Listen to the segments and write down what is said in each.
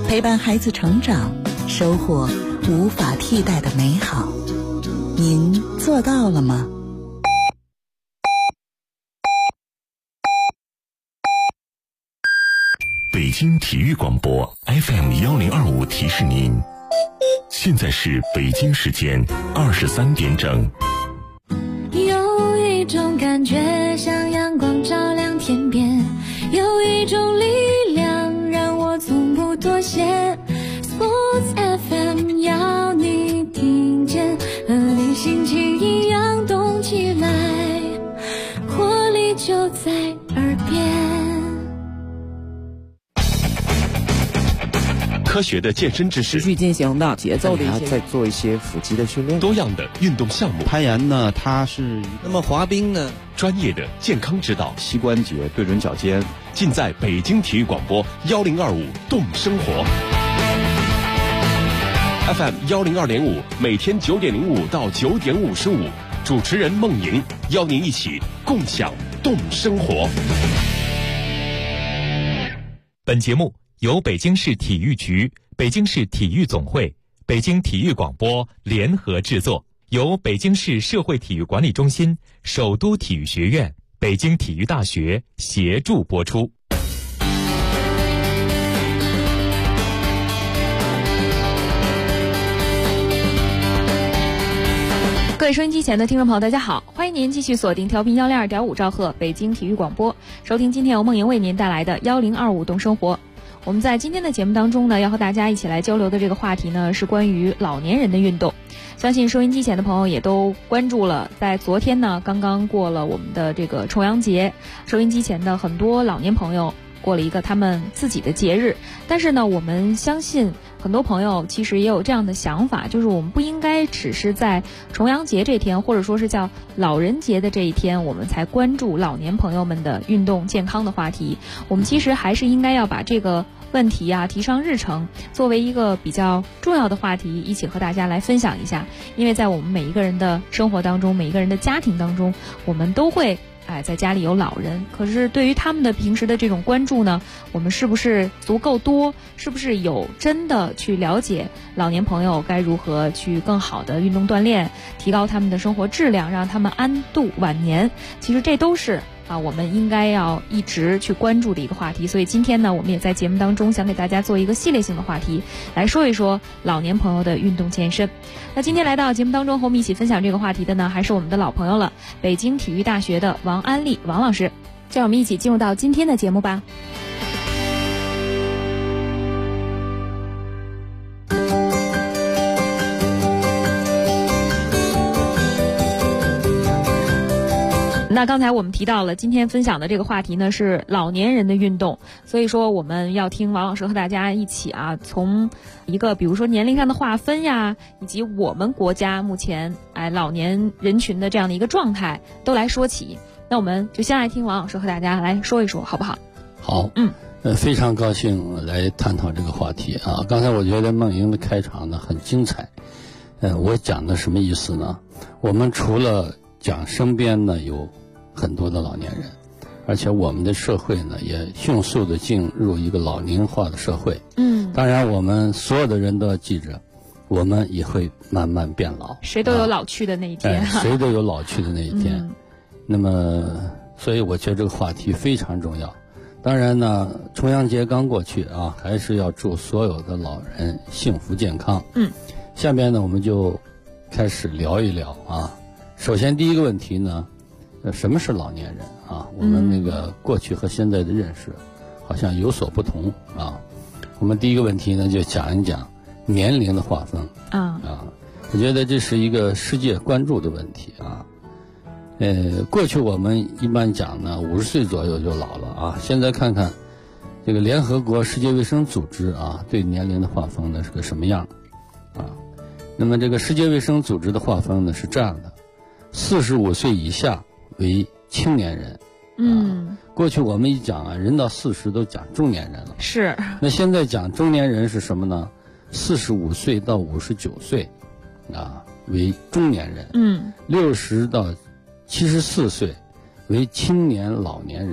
陪伴孩子成长，收获无法替代的美好。您做到了吗？ 北京体育广播 FM1025 提示您，现在是北京时间23点整。 有一种感觉像阳光照亮天边，有一种力量让我从不妥协。 Sports FM 要你听见，和你心情一样动起来，活力就在耳边。 科学的健身知识， 持续进行的节奏的一些， 再做一些腹肌的训练， 多样的运动项目。 攀岩呢，它是那么滑冰呢， 专业的健康指导， 膝关节对准脚尖， 尽在北京体育广播1025动生活 FM102.5，每天9点05到9点55，主持人孟莹邀您一起共享动生活。 本节目由北京市体育局、北京市体育总会、北京体育广播联合制作，由北京市社会体育管理中心、首都体育学院、北京体育大学协助播出。 各位收音机前的听众朋友，大家好，欢迎您继续锁定调频102.5兆赫北京体育广播，收听今天由梦莹为您带来的1025动生活。我们在今天的节目当中呢，要和大家一起来交流的这个话题呢，是关于老年人的运动。相信收音机前的朋友也都关注了，在昨天呢，刚刚过了我们的这个重阳节，收音机前的很多老年朋友过了一个他们自己的节日。但是呢，我们相信很多朋友其实也有这样的想法，就是我们不应该只是在重阳节这天，或者说是叫老人节的这一天，我们才关注老年朋友们的运动健康的话题。我们其实还是应该要把这个问题啊提上日程，作为一个比较重要的话题，一起和大家来分享一下。因为在我们每一个人的生活当中，每一个人的家庭当中，我们都会在家里有老人，可是对于他们的平时的这种关注呢，我们是不是足够多？是不是有真的去了解老年朋友该如何去更好的运动锻炼，提高他们的生活质量，让他们安度晚年？其实这都是我们应该要一直去关注的一个话题。所以今天呢，我们也在节目当中想给大家做一个系列性的话题，来说一说老年朋友的运动健身。那今天来到节目当中和我们一起分享这个话题的呢，还是我们的老朋友了，北京体育大学的王安丽王老师。就让我们一起进入到今天的节目吧。那刚才我们提到了，今天分享的这个话题呢是老年人的运动，所以说我们要听王老师和大家一起从一个比如说年龄上的划分呀，以及我们国家目前老年人群的这样的一个状态都来说起。那我们就先来听王老师和大家来说一说，好不好？ 好，非常高兴来探讨这个话题啊。刚才我觉得梦莹的开场呢很精彩，我讲的什么意思呢？我们除了讲身边呢有很多的老年人，而且我们的社会呢也迅速的进入一个老龄化的社会。当然我们所有的人都要记着，我们也会慢慢变老， 谁都有老去的那一天， 谁都有老去的那一天。那么所以我觉得这个话题非常重要。当然呢，重阳节刚过去啊，还是要祝所有的老人幸福健康。下面呢我们就开始聊一聊啊。首先第一个问题呢，什么是老年人啊？我们那个过去和现在的认识好像有所不同啊。我们第一个问题呢就讲一讲年龄的划分我觉得这是一个世界关注的问题啊。过去我们一般讲呢50岁左右就老了啊。现在看看这个联合国世界卫生组织啊对年龄的划分呢是个什么样啊？那么这个世界卫生组织的划分呢是这样的：45岁以下为青年人。过去我们一讲人到40都讲中年人了。 是。 那现在讲中年人是什么呢？45岁到59岁为中年人。60到74岁为青年老年人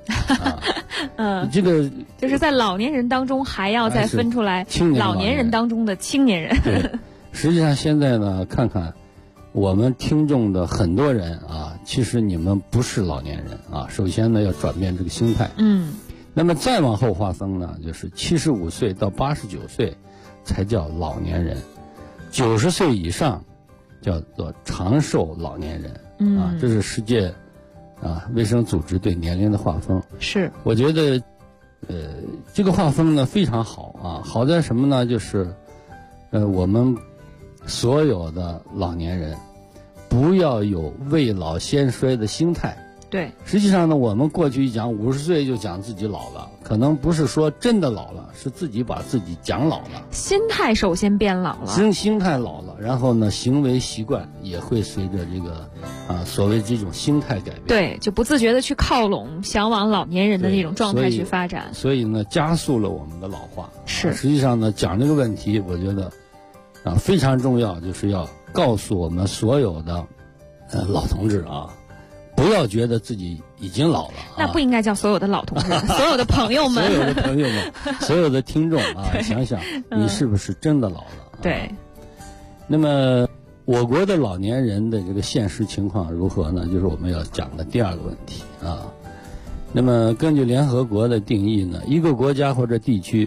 这个就是在老年人当中还要再分出来老年人当中的青年人。 对，实际上现在呢，看看我们听众的很多人啊，其实你们不是老年人啊。首先呢，要转变这个心态。那么再往后划分呢，就是75岁到89岁才叫老年人，90岁以上叫做长寿老年人。啊，这是世界卫生组织对年龄的划分。 是， 我觉得这个划分呢非常好啊。好在什么呢？就是我们所有的老年人不要有未老先衰的心态。 对， 实际上呢，我们过去一讲50岁就讲自己老了，可能不是说真的老了，是自己把自己讲老了。 心态首先变老了， 心态老了，然后呢，行为习惯也会随着这个所谓这种心态改变。 对，就不自觉的去靠拢，想往老年人的那种状态去发展。 所以呢，加速了我们的老化。 是， 实际上呢，讲这个问题，我觉得非常重要，就是要告诉我们所有的老同志啊。不要觉得自己已经老了， 那不应该叫所有的老同志，所有的朋友们， 所有的朋友们，所有的听众啊，想想你是不是真的老了？ 对。 那么，我国的老年人的这个现实情况如何呢？就是我们要讲的第二个问题啊。那么，根据联合国的定义呢，一个国家或者地区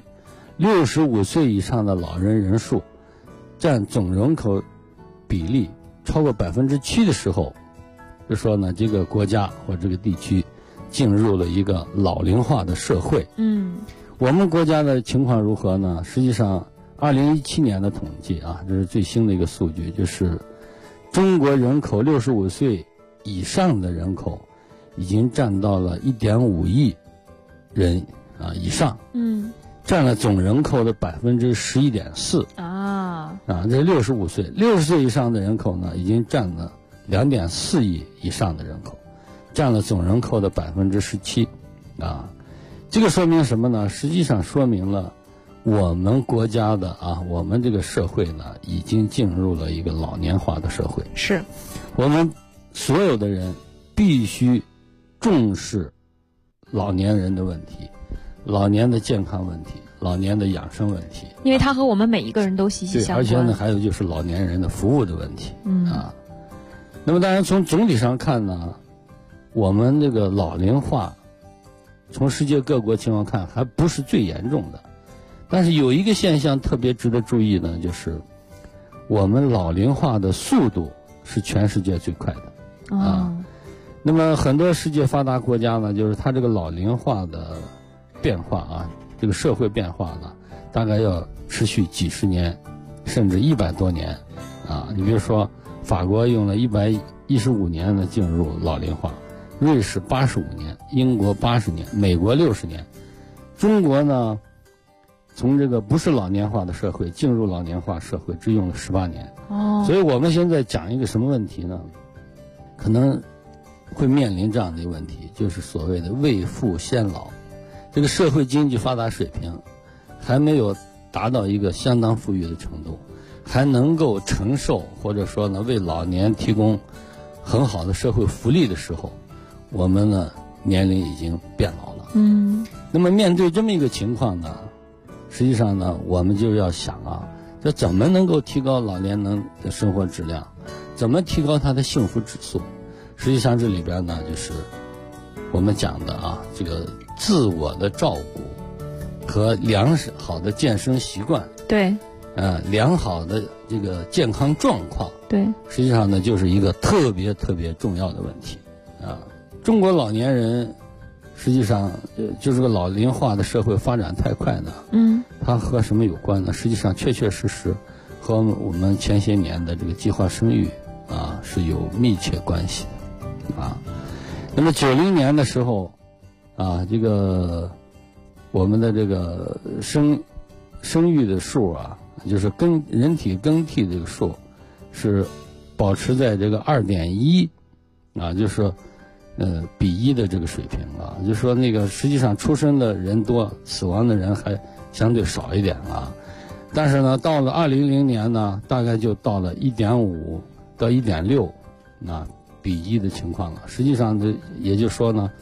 ，65岁以上的老人人数占总人口比例超过7%的时候。就说呢，这个国家或这个地区进入了一个老龄化的社会。我们国家的情况如何呢？实际上，2017年的统计啊，这是最新的一个数据，就是中国人口65岁以上的人口已经占到了1.5亿人以上。占了总人口的11.4%。这是65岁，60岁以上的人口呢，已经占了2.4亿以上的人口，占了总人口的17%。这个说明什么呢？实际上说明了我们国家的我们这个社会呢，已经进入了一个老年化的社会。 是， 我们所有的人必须重视老年人的问题，老年的健康问题，老年的养生问题， 因为它和我们每一个人都息息相关。 而且呢，还有就是老年人的服务的问题。那么当然从总体上看呢，我们这个老龄化从世界各国情况看还不是最严重的，但是有一个现象特别值得注意呢，就是我们老龄化的速度是全世界最快的。那么很多世界发达国家呢，就是它这个老龄化的变化这个社会变化呢，大概要持续几十年甚至100多年。你比如说法国用了115年呢进入老龄化，瑞士85年，英国80年，美国60年。中国呢，从这个不是老年化的社会进入老年化社会只用了18年。所以我们现在讲一个什么问题呢？可能会面临这样的一个问题，就是所谓的未富先老。这个社会经济发达水平还没有达到一个相当富裕的程度，还能够承受或者说呢为老年提供很好的社会福利的时候，我们呢年龄已经变老了。那么面对这么一个情况呢，实际上呢我们就要想这怎么能够提高老年人的生活质量，怎么提高他的幸福指数。实际上这里边呢就是我们讲的这个自我的照顾和良好的健身习惯。 对。 良好的这个健康状况， 对， 实际上呢就是一个特别特别重要的问题。中国老年人实际上就是个老龄化的社会发展太快呢。它和什么有关呢？实际上确确实实和我们前些年的这个计划生育是有密切关系的。那么90年的时候这个我们的这个生育的数就是人体更替这个数是保持在这个2.1就是说比1的这个水平就是说那个实际上出生的人多，死亡的人还相对少一点但是呢到了2000年呢，大概就到了1.5到1.6比1的情况了。实际上也就是说呢，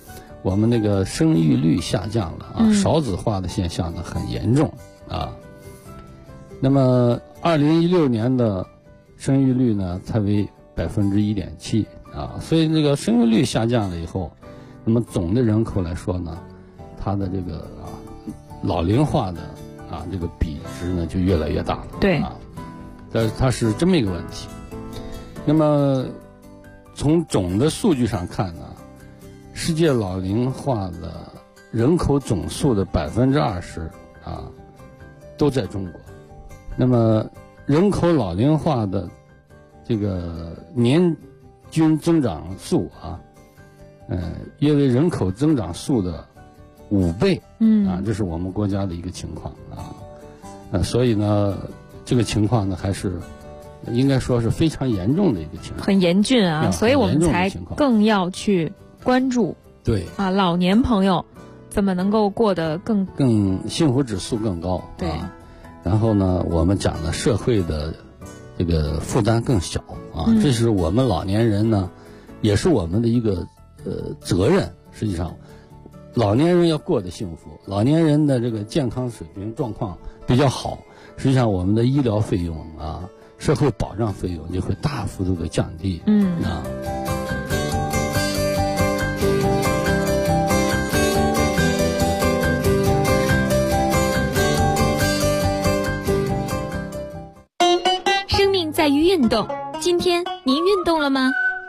我们那个生育率下降了啊，少子化的现象呢很严重啊。那么2016年的生育率呢才为1.7%啊，所以这个生育率下降了以后，那么总的人口来说呢，它的这个老龄化的这个比值呢就越来越大了。 对啊，但是它是这么一个问题。那么从总的数据上看呢，世界老龄化的人口总数的20%都在中国。那么人口老龄化的这个年均增长数约为人口增长数的5倍。这是我们国家的一个情况所以呢，这个情况呢还是应该说是非常严重的一个情况， 很严峻啊，所以我们才更要去关注。 对老年朋友怎么能够过得更幸福指数更高。 对然后呢，我们讲的社会的这个负担更小这是我们老年人呢，也是我们的一个责任。实际上，老年人要过得幸福，老年人的这个健康水平状况比较好，实际上我们的医疗费用社会保障费用就会大幅度的降低。 生命在于运动，今天您运动了吗？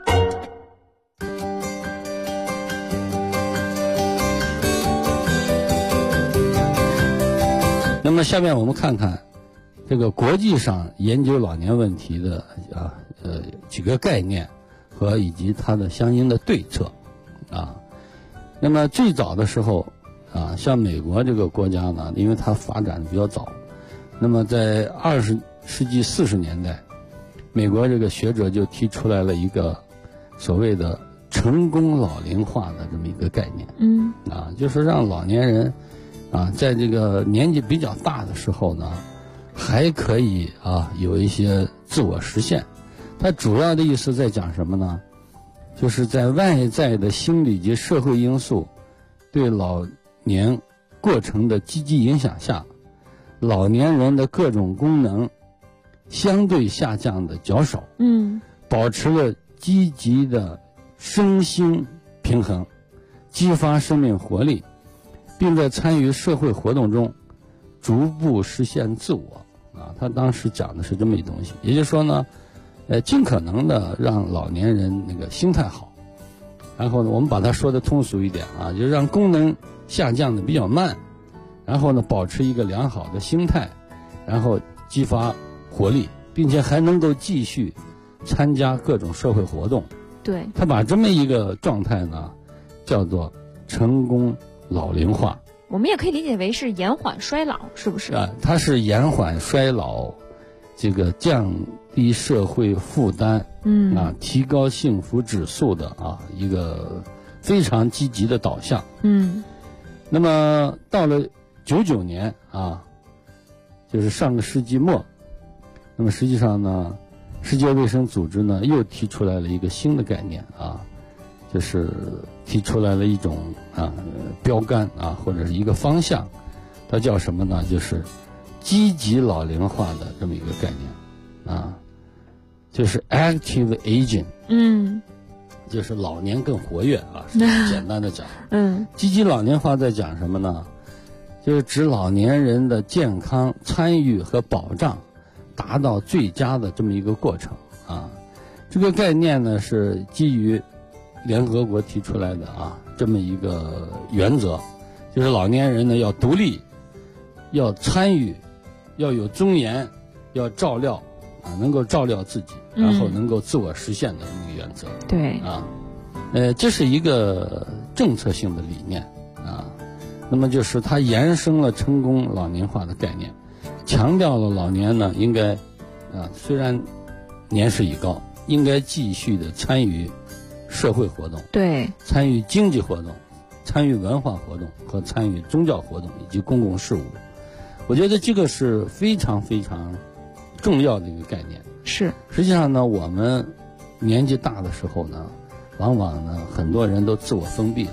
那么下面我们看看这个国际上研究老年问题的几个概念和以及它的相应的对策那么最早的时候像美国这个国家呢，因为它发展的比较早，那么在20世纪40年代，美国这个学者就提出来了一个所谓的成功老龄化的这么一个概念。就是让老年人在这个年纪比较大的时候呢，还可以有一些自我实现。它主要的意思在讲什么呢？就是在外在的心理及社会因素对老年过程的积极影响下，老年人的各种功能相对下降的较少，保持了积极的身心平衡，激发生命活力，并在参与社会活动中逐步实现自我他当时讲的是这么一东西，也就是说呢，尽可能的让老年人那个心态好，然后呢，我们把它说的通俗一点就让功能下降的比较慢，然后呢，保持一个良好的心态，然后激发活力，并且还能够继续参加各种社会活动。 对， 他把这么一个状态呢，叫做成功老龄化。 我们也可以理解为是延缓衰老，是不是？ 它是延缓衰老，这个降低社会负担，提高幸福指数的一个非常积极的导向。那么到了99年就是上个世纪末，那么实际上呢，世界卫生组织呢又提出来了一个新的概念就是提出来了一种标杆或者是一个方向，它叫什么呢？就是积极老龄化的这么一个概念就是 active aging。就是老年更活跃是简单的讲。积极老年化在讲什么呢？就是指老年人的健康参与和保障达到最佳的这么一个过程这个概念呢是基于联合国提出来的这么一个原则，就是老年人呢要独立，要参与，要有尊严，要照料能够照料自己，然后能够自我实现的这么一个原则。 对这是一个政策性的理念那么就是它延伸了成功老龄化的概念，强调了老年呢应该虽然年事已高，应该继续的参与社会活动， 对， 参与经济活动，参与文化活动和参与宗教活动以及公共事务。我觉得这个是非常非常重要的一个概念。 是， 实际上呢，我们年纪大的时候呢，往往呢很多人都自我封闭了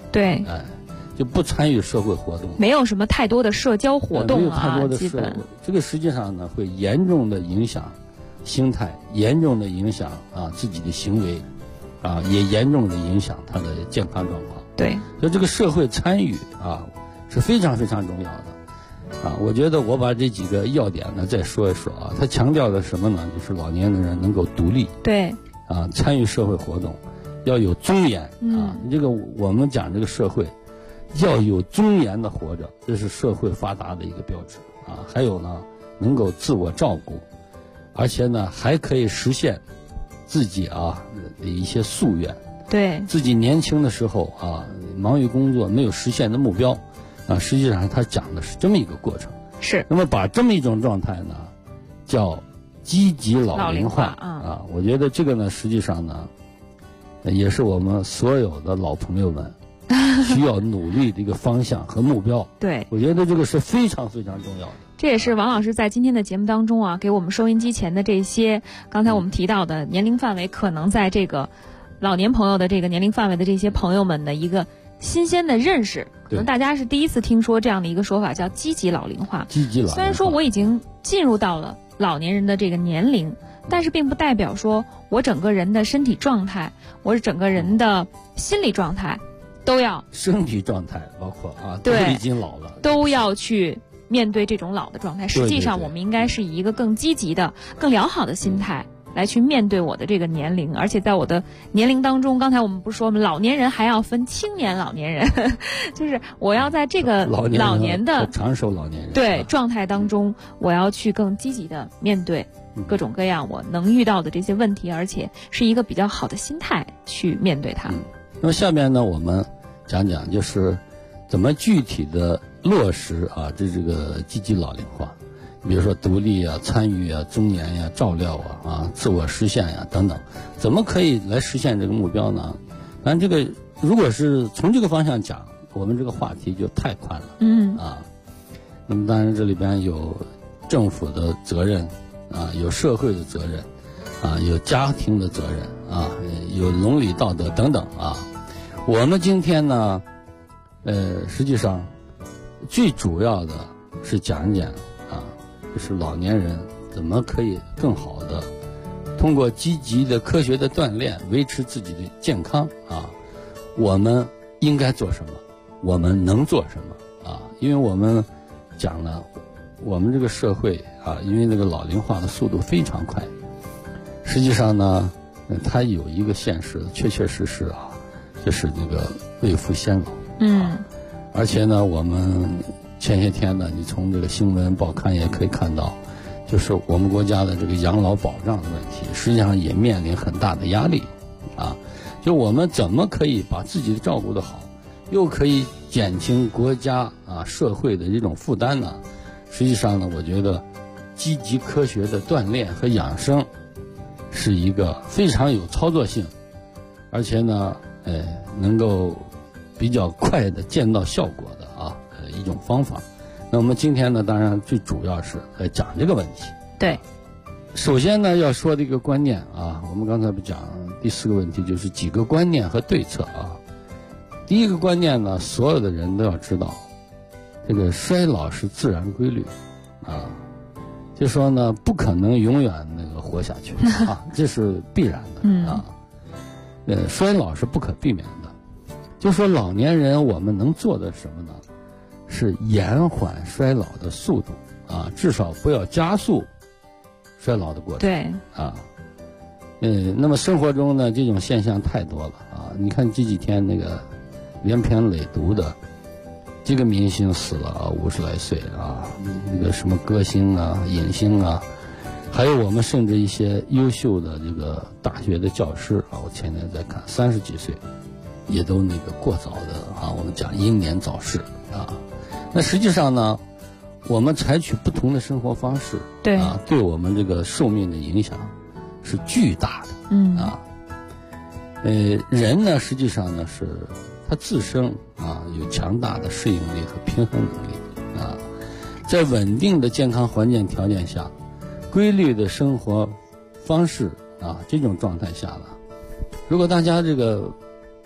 对， 就不参与社会活动， 没有什么太多的社交活动没有太多的基本这个实际上呢会严重的影响心态，严重的影响自己的行为，也严重的影响他的健康状况。 对， 所以这个社会参与是非常非常重要的。我觉得我把这几个要点呢再说一说他强调的什么呢？就是老年人能够独立， 对， 参与社会活动，要有尊严这个我们讲这个社会要有尊严的活着，这是社会发达的一个标志还有呢，能够自我照顾，而且呢还可以实现自己的一些夙愿。 对，自己年轻的时候忙于工作没有实现的目标实际上他讲的是这么一个过程。 是。 那么把这么一种状态呢叫积极老龄化我觉得这个呢实际上呢也是我们所有的老朋友们需要努力的一个方向和目标。 对， 我觉得这个是非常非常重要的。 这也是王老师在今天的节目当中给我们收音机前的这些刚才我们提到的年龄范围可能在这个老年朋友的这个年龄范围的这些朋友们的一个新鲜的认识，可能大家是第一次听说这样的一个说法，叫积极老龄化。 积极老龄化， 虽然说我已经进入到了老年人的这个年龄，但是并不代表说我整个人的身体状态，我整个人的心理状态都要身体状态包括都已经老了， 都要去面对这种老的状态。实际上我们应该是以一个更积极的更良好的心态来去面对我的这个年龄。而且在我的年龄当中，刚才我们不是说老年人还要分青年老年人就是我要在这个老年的长寿老年人对状态当中，我要去更积极的面对各种各样我能遇到的这些问题，而且是一个比较好的心态去面对它。 那么下面呢我们讲讲就是怎么具体的落实这个积极老龄化，比如说独立参与尊严照料自我实现等等，怎么可以来实现这个目标呢？当然这个如果是从这个方向讲，我们这个话题就太宽了那么当然这里边有政府的责任有社会的责任有家庭的责任有伦理道德等等我们今天呢实际上最主要的是讲一讲就是老年人怎么可以更好的通过积极的科学的锻炼维持自己的健康我们应该做什么，我们能做什么因为我们讲了我们这个社会因为这个老龄化的速度非常快，实际上呢它有一个现实确确实实就是这个未富先老而且呢我们前些天呢你从这个新闻报刊也可以看到，就是我们国家的这个养老保障的问题实际上也面临很大的压力就我们怎么可以把自己的照顾得好，又可以减轻国家社会的这种负担呢？实际上呢我觉得积极科学的锻炼和养生是一个非常有操作性，而且呢能够比较快的见到效果的一种方法。那我们今天呢当然最主要是来讲这个问题。 对， 首先呢要说的一个观念我们刚才不讲第4个问题就是几个观念和对策第一个观念呢，所有的人都要知道这个衰老是自然规律就说呢不可能永远那个活下去这是必然的衰老是不可避免的。就说老年人我们能做的什么呢？是延缓衰老的速度至少不要加速衰老的过程。 对那么生活中呢这种现象太多了你看这几天那个连篇累牍的这个明星死了50来岁那个什么歌星影星还有我们甚至一些优秀的这个大学的教师我前天在看30几岁也都那个过早的我们讲英年早逝那实际上呢我们采取不同的生活方式对我们这个寿命的影响是巨大的人呢实际上呢是他自身有强大的适应力和平衡能力在稳定的健康环境条件下，规律的生活方式这种状态下呢，如果大家这个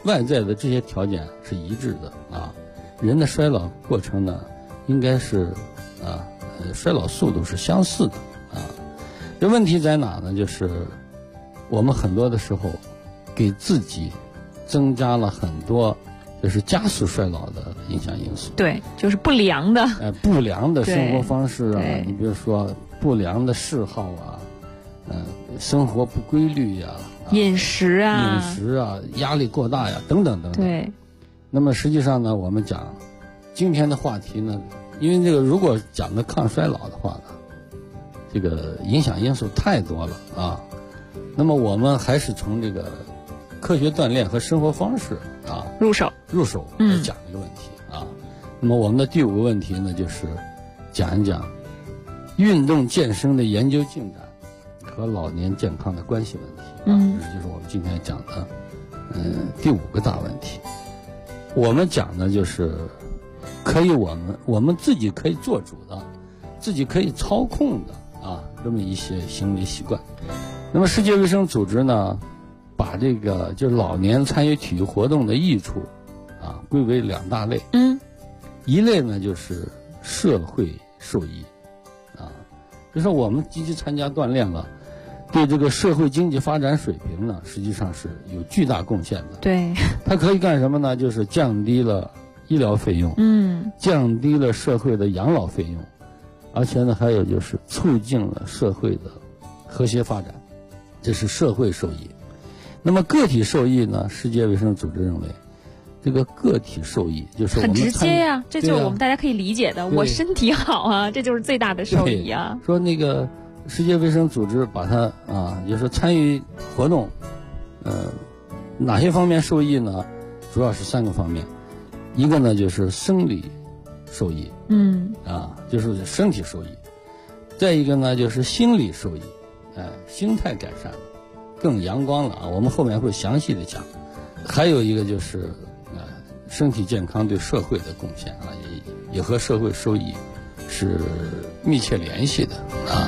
外在的这些条件是一致的啊。人的衰老过程呢，应该是衰老速度是相似的啊。这问题在哪呢？就是我们很多的时候给自己增加了很多就是加速衰老的影响因素。 对，就是不良的不良的生活方式啊，你比如说不良的嗜好啊，生活不规律呀， 饮食啊， 压力过大呀，等等等等。 对。 那么实际上呢，我们讲今天的话题呢，因为这个如果讲的抗衰老的话呢，这个影响因素太多了啊。那么我们还是从这个科学锻炼和生活方式啊入手来讲这个问题啊。那么我们的第5个问题呢，就是讲一讲运动健身的研究进展和老年健康的关系问题啊。这就是我们今天讲的第5个大问题。我们讲的就是可以我们自己可以做主的，自己可以操控的啊，这么一些行为习惯。那么世界卫生组织呢，把这个就是老年参与体育活动的益处啊归为2大类。一类呢就是社会受益啊，就是我们积极参加锻炼了，对这个社会经济发展水平呢，实际上是有巨大贡献的。 对， 它可以干什么呢？就是降低了医疗费用，降低了社会的养老费用，而且呢，还有就是促进了社会的和谐发展，这是社会受益。那么个体受益呢？世界卫生组织认为，这个个体受益就是我们很直接呀，这就是我们大家可以理解的。我身体好啊，这就是最大的受益啊。 说那个世界卫生组织把它就是参与活动，哪些方面受益呢？主要是3个方面，一个呢就是生理受益，就是身体受益；再一个呢就是心理受益，心态改善了，更阳光了啊。我们后面会详细的讲。还有一个就是身体健康对社会的贡献啊，也和社会收益是密切联系的啊。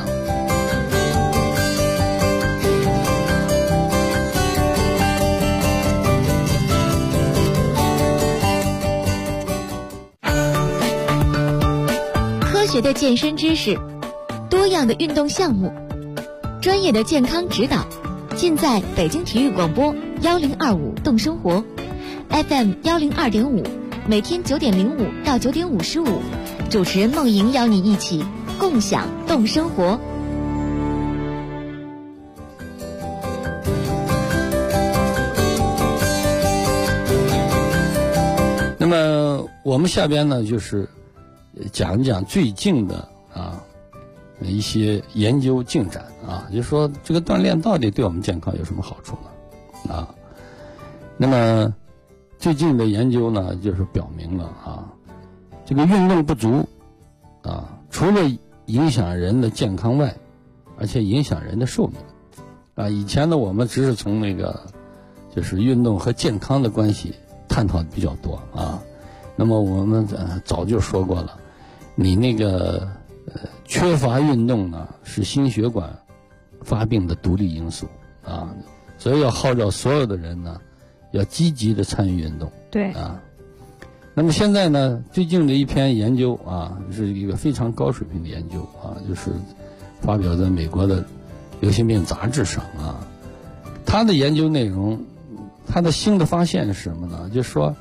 科学的健身知识，多样的运动项目，专业的健康指导，尽在北京体育广播1025动生活 FM 102.5，每天9点05到9点55，主持人梦莹邀你一起共享动生活。 那么我们下边呢，就是讲一讲最近的一些研究进展啊，就是说这个锻炼到底对我们健康有什么好处呢？那么最近的研究呢，就是表明了这个运动不足除了影响人的健康外，而且影响人的寿命以前呢，我们只是从那个就是运动和健康的关系探讨的比较多那么我们早就说过了，你那个缺乏运动呢，是心血管发病的独立因素所以要号召所有的人呢，要积极的参与运动。 对那么现在呢，最近的一篇研究是一个非常高水平的研究就是发表在美国的流行病杂志上它的研究内容，它的新的发现是什么呢？就是说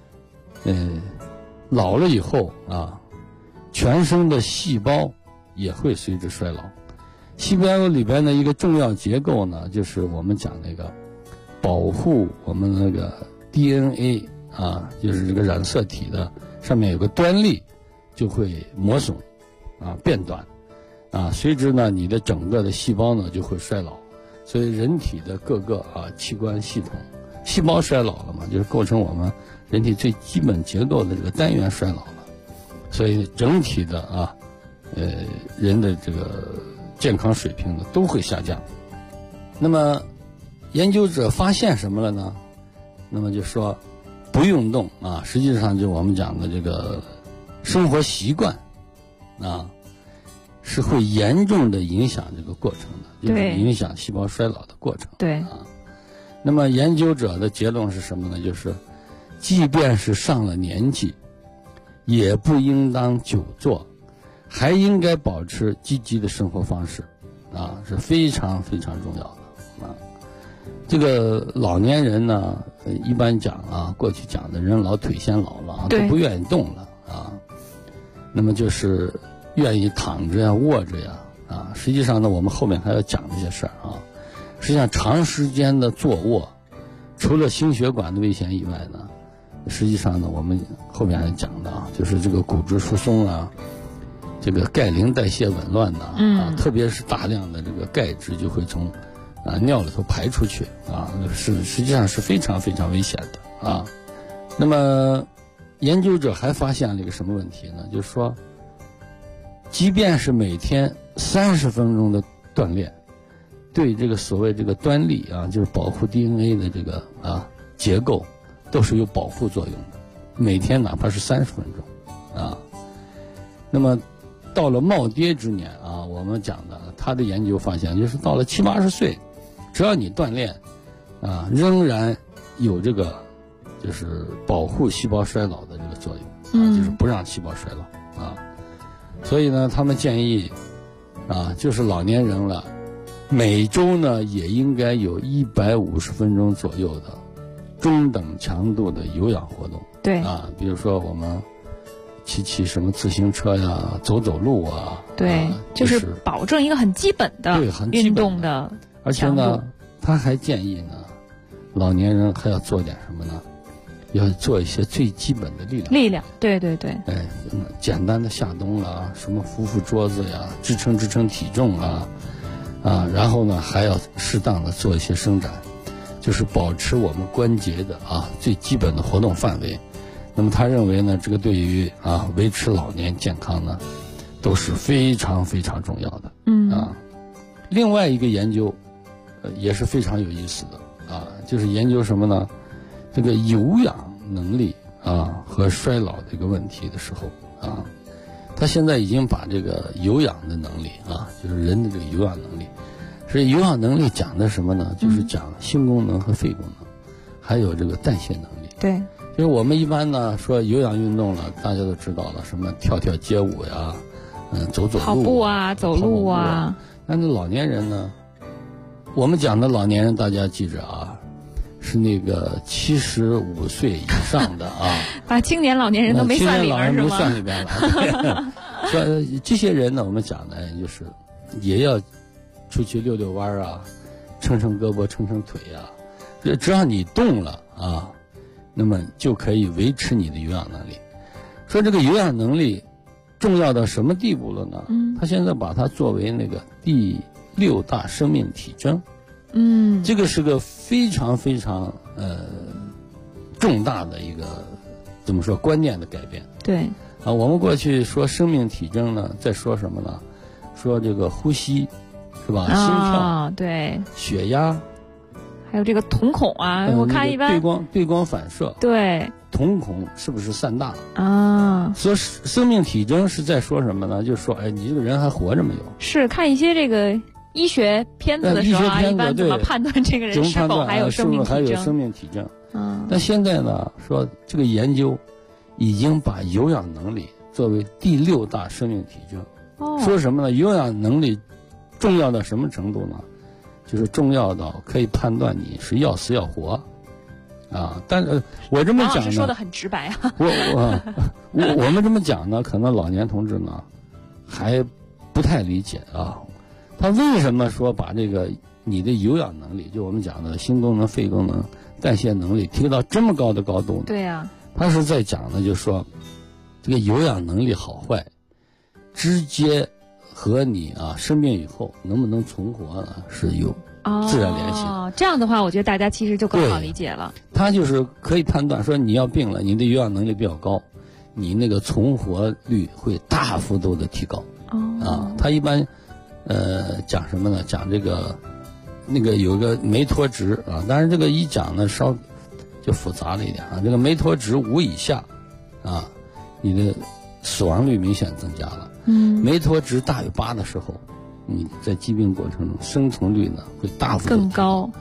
老了以后全身的细胞也会随之衰老。细胞里边的一个重要结构呢，就是我们讲那个保护我们那个 DNA 就是这个染色体的上面有个端粒就会磨损变短随之呢你的整个的细胞呢就会衰老。所以人体的各个器官系统，细胞衰老了嘛，就是构成我们人体最基本结构的这个单元衰老了，所以整体的人的这个健康水平呢都会下降。那么研究者发现什么了呢？那么就说不运动实际上就我们讲的这个生活习惯是会严重的影响这个过程的，就是影响细胞衰老的过程。 对那么研究者的结论是什么呢？就是即便是上了年纪，也不应当久坐，还应该保持积极的生活方式啊，是非常非常重要的啊。这个老年人呢，一般讲啊，过去讲的人老腿先老了啊，都不愿意动了啊。那么就是愿意躺着呀、卧着呀啊。实际上呢，我们后面还要讲这些事儿啊。实际上，长时间的坐卧，除了心血管的危险以外呢，实际上呢，我们后面还讲的啊，就是这个骨质疏松啊，这个钙磷代谢紊乱呐啊，特别是大量的这个钙质就会从尿里头排出去啊，实际上是非常非常危险的啊。那么研究者还发现了一个什么问题呢？就是说，即便是每天30分钟的锻炼，对这个所谓这个端粒啊，就是保护 DNA 的这个结构，都是有保护作用的。每天哪怕是30分钟啊。那么到了耄耋之年啊，我们讲的他的研究发现，就是到了70、80岁，只要你锻炼啊，仍然有这个就是保护细胞衰老的这个作用啊，就是不让细胞衰老啊。所以呢，他们建议啊，就是老年人了，每周呢也应该有150分钟左右的中等强度的有氧活动。 对啊，比如说我们骑什么自行车呀，走路啊。 对，就是保证一个很基本的运动的。 而且呢，他还建议呢，老年人还要做点什么呢？要做一些最基本的力量。 对。 哎，简单的下蹲啊，什么扶桌子呀，支撑体重啊，然后呢还要适当的做一些伸展，就是保持我们关节的最基本的活动范围。那么他认为呢，这个对于维持老年健康呢，都是非常非常重要的。另外一个研究，也是非常有意思的就是研究什么呢？这个有氧能力和衰老这个问题的时候他现在已经把这个有氧的能力就是人的这个有氧能力，所以有氧能力讲的什么呢？就是讲心功能和肺功能，还有这个代谢能力。 对。 就是我们一般呢说有氧运动了，大家都知道了，什么跳街舞呀，走路， 跑步啊，走路啊。 但是老年人呢，我们讲的老年人，大家记着是那个75岁以上的把青年老年人都没算里边是吗？ 没算里边了。说这些人呢，我们讲的就是也要出去遛弯撑胳膊，撑腿只要你动了那么就可以维持你的有氧能力。说这个有氧能力重要到什么地步了呢？他现在把它作为那个第6大生命体征。这个是个非常非常重大的一个怎么说观念的改变。 对我们过去说生命体征呢，在说什么呢？说这个呼吸是吧？心跳， 对， 血压， 还有这个瞳孔我看一般对光反射， 对， 瞳孔是不是散大所以生命体征是在说什么呢？就是说你这个人还活着没有？ 是看一些这个医学片子的时候一般怎么判断这个人是否还有生命体征？ 但现在呢，说这个研究已经把有氧能力作为第6大生命体征。说什么呢？有氧能力重要到什么程度呢？就是重要到可以判断你是要死要活但是我这么讲呢， 说的很直白我们这么讲呢，可能老年同志呢还不太理解他为什么说把这个你的有氧能力，就我们讲的心功能、肺功能、代谢能力提到这么高的高度呢？ 对呀， 他是在讲的，就是说这个有氧能力好坏，直接和你生病以后能不能存活是有自然联系的。 这样的话，我觉得大家其实就更好理解了。 他就是可以判断说，你要病了，你的有氧能力比较高，你那个存活率会大幅度的提高。他一般讲什么呢？讲这个那个有个梅托值当然这个一讲呢稍就复杂了一点这个梅托值5以下你的死亡率明显增加了。梅托值大于8的时候，你在疾病过程中生存率呢会大幅度更高。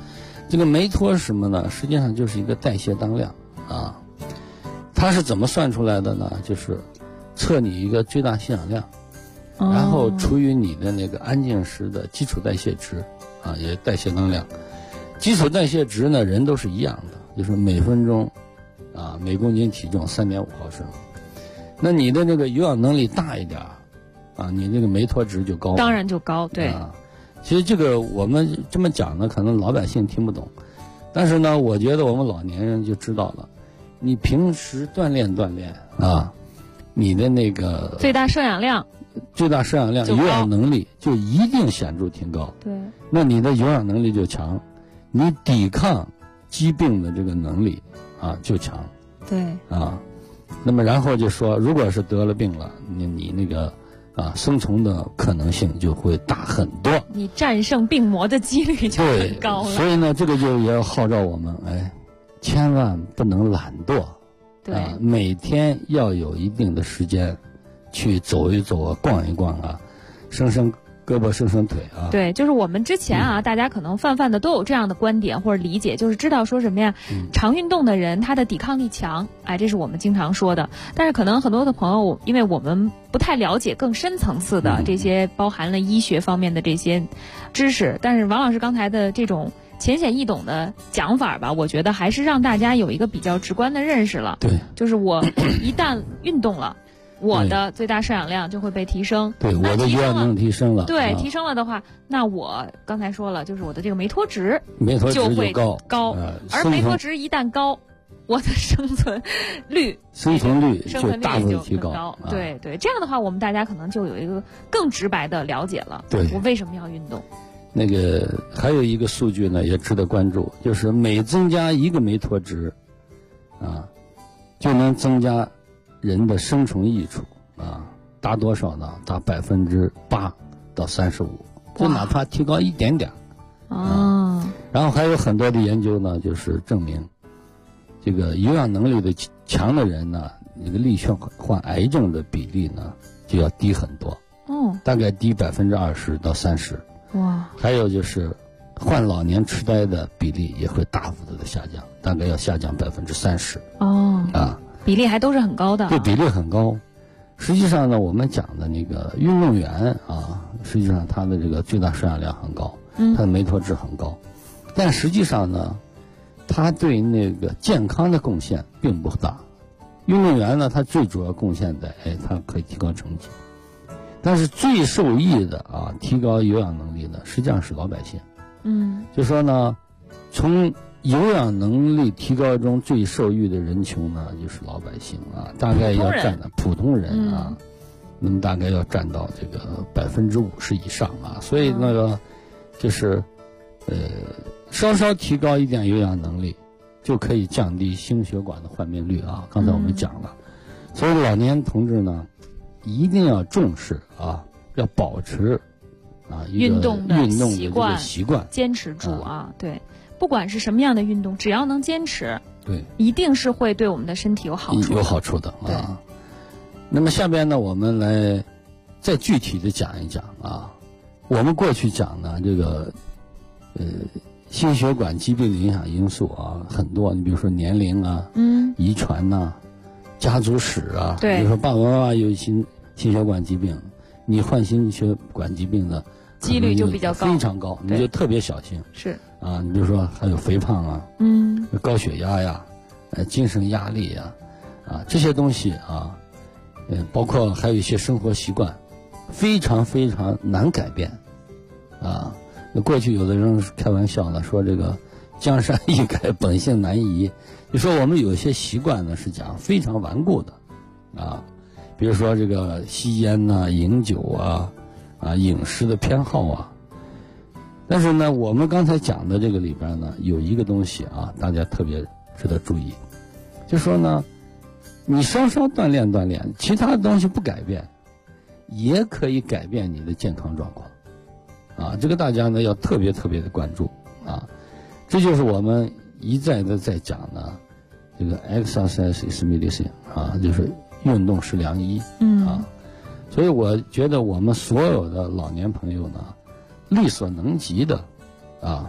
这个梅托是什么呢？实际上就是一个代谢当量啊。它是怎么算出来的呢？就是测你一个最大吸氧量，然后除以你的那个安静时的基础代谢值啊，也代谢当量。基础代谢值呢，人都是一样的，就是每分钟啊每公斤体重3.5毫升。那你的那个有氧能力大一点啊，你那个梅托值就高， 当然就高，对。 啊，其实这个我们这么讲呢，可能老百姓听不懂，但是呢，我觉得我们老年人就知道了。你平时锻炼啊，你的那个最大摄氧量、 有氧能力就一定显著提高。 对， 那你的有氧能力就强，你抵抗疾病的这个能力啊就强。 对啊，那么然后就说，如果是得了病了，你那个啊生存的可能性就会大很多， 你战胜病魔的几率就很高了。 所以呢，这个就也要号召我们，千万不能懒惰， 对啊，每天要有一定的时间去走一走啊，逛一逛啊，伸伸胳膊伸伸腿啊。 对，就是我们之前啊，大家可能泛的都有这样的观点或者理解，就是知道说什么呀，常运动的人他的抵抗力强，这是我们经常说的。但是可能很多的朋友，因为我们不太了解更深层次的这些包含了医学方面的这些知识，但是王老师刚才的这种浅显易懂的讲法吧，我觉得还是让大家有一个比较直观的认识了。 对， 就是我一旦运动了，我的最大摄氧量就会被提升。 对，我的有氧能力提升了。 对，提升了的话，那我刚才说了，就是我的这个梅托值就会高，而梅托值一旦高，我的生存率就大幅提高。 对对，这样的话，我们大家可能就有一个更直白的了解了。 对， 我为什么要运动？ 那个还有一个数据呢，也值得关注，就是每增加一个梅托值，啊，就能增加人的生存益处啊，达多少呢？达8%到35%，就哪怕提高一点点。然后还有很多的研究呢，就是证明，这个有氧能力的强的人呢，这个罹患癌症的比例呢就要低很多。大概低20%到30%。 哇！ 还有就是患老年痴呆的比例也会大幅度的下降，大概要下降30%。 比例还都是很高的。 对，比例很高。实际上呢，我们讲的那个运动员啊，实际上他的这个最大摄氧量很高，他的梅托值很高，但实际上呢，他对那个健康的贡献并不大。运动员呢，他最主要贡献的，他可以提高成绩。但是最受益的啊，提高有氧能力的，实际上是老百姓。就说呢，从有氧能力提高中最受益的人群呢，就是老百姓啊，大概要占到普通人啊，那么大概要占到这个50%以上啊。所以那个就是稍稍提高一点有氧能力，就可以降低心血管的患病率啊。刚才我们讲了，所以老年同志呢，一定要重视啊，要保持啊运动的习惯， 坚持住啊。对，不管是什么样的运动，只要能坚持， 对， 一定是会对我们的身体有好处的。 有好处的啊。那么下边呢，我们来再具体的讲一讲啊。我们过去讲呢，这个心血管疾病的影响因素啊很多，你比如说年龄啊，遗传呐，家族史啊，比如说爸爸妈妈有心血管疾病，你患心血管疾病的几率就比较高， 非常高，你就特别小心。 是啊，你比如说还有肥胖啊，高血压呀，精神压力呀，这些东西啊，包括还有一些生活习惯，非常非常难改变啊。那过去有的人开玩笑呢，说这个江山易改，本性难移。就说我们有些习惯呢是讲非常顽固的啊，比如说这个吸烟呐、饮酒啊，饮食的偏好啊。但是呢，我们刚才讲的这个里边呢，有一个东西啊，大家特别值得注意，就说呢，你稍稍锻炼，其他的东西不改变，也可以改变你的健康状况。这个大家呢要特别的关注啊，这就是我们一再的在讲呢，这个 exercise is medicine 啊，就是运动是良医所以我觉得我们所有的老年朋友呢，力所能及的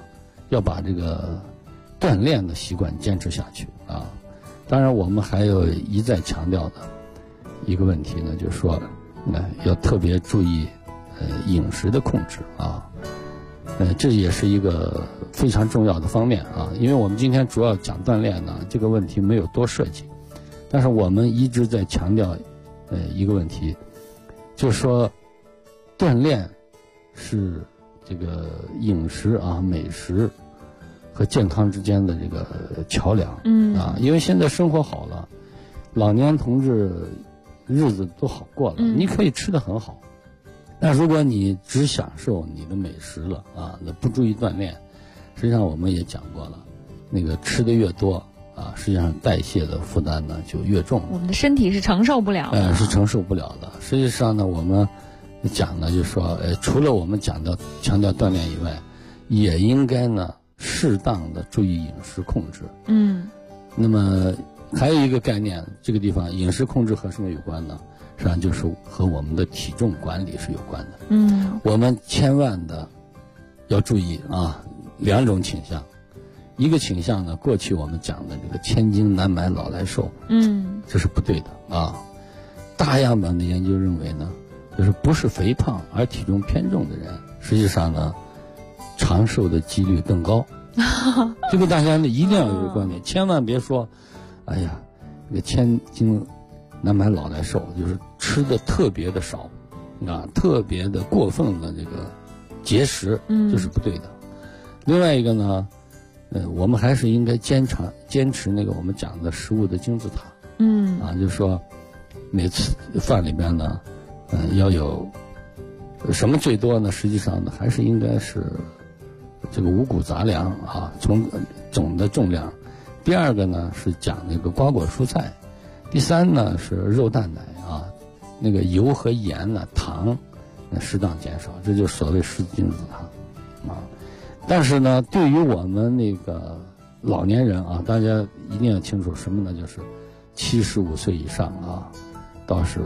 要把这个锻炼的习惯坚持下去啊。当然，我们还有一再强调的一个问题呢，就是说，要特别注意饮食的控制啊。这也是一个非常重要的方面啊。因为我们今天主要讲锻炼呢，这个问题没有多涉及，但是我们一直在强调一个问题，就是说，锻炼是这个饮食啊、美食和健康之间的这个桥梁。因为现在生活好了，老年同志日子都好过了，你可以吃得很好，但如果你只享受你的美食了啊，那不注意锻炼，实际上我们也讲过了，那个吃的越多啊，实际上代谢的负担呢就越重， 我们的身体是承受不了的。 是承受不了的。实际上呢，我们讲呢，就是说，除了我们强调锻炼以外，也应该呢适当的注意饮食控制。那么还有一个概念，这个地方饮食控制和什么有关呢？实际上就是和我们的体重管理是有关的。我们千万的要注意啊，两种倾向。一个倾向呢，过去我们讲的这个千金难买老来瘦，这是不对的啊。大样本的研究认为呢，就是不是肥胖而体重偏重的人，实际上呢，长寿的几率更高。这个大家呢一定要有一个观点，千万别说，哎呀，这个千金难买老来瘦，就是吃的特别的少，啊，特别的过分的这个节食，这是不对的。另外一个呢，我们还是应该坚持那个我们讲的食物的金字塔。就是说每次饭里边呢，要有什么最多呢？实际上呢，还是应该是这个五谷杂粮啊，从总的重量。第二个呢是讲那个瓜果蔬菜。第三呢是肉蛋奶啊，那个油和盐呢、糖适当减少，这就是所谓食金字塔啊。但是呢，对于我们那个老年人啊，大家一定要清楚什么呢？就是75岁以上啊，到是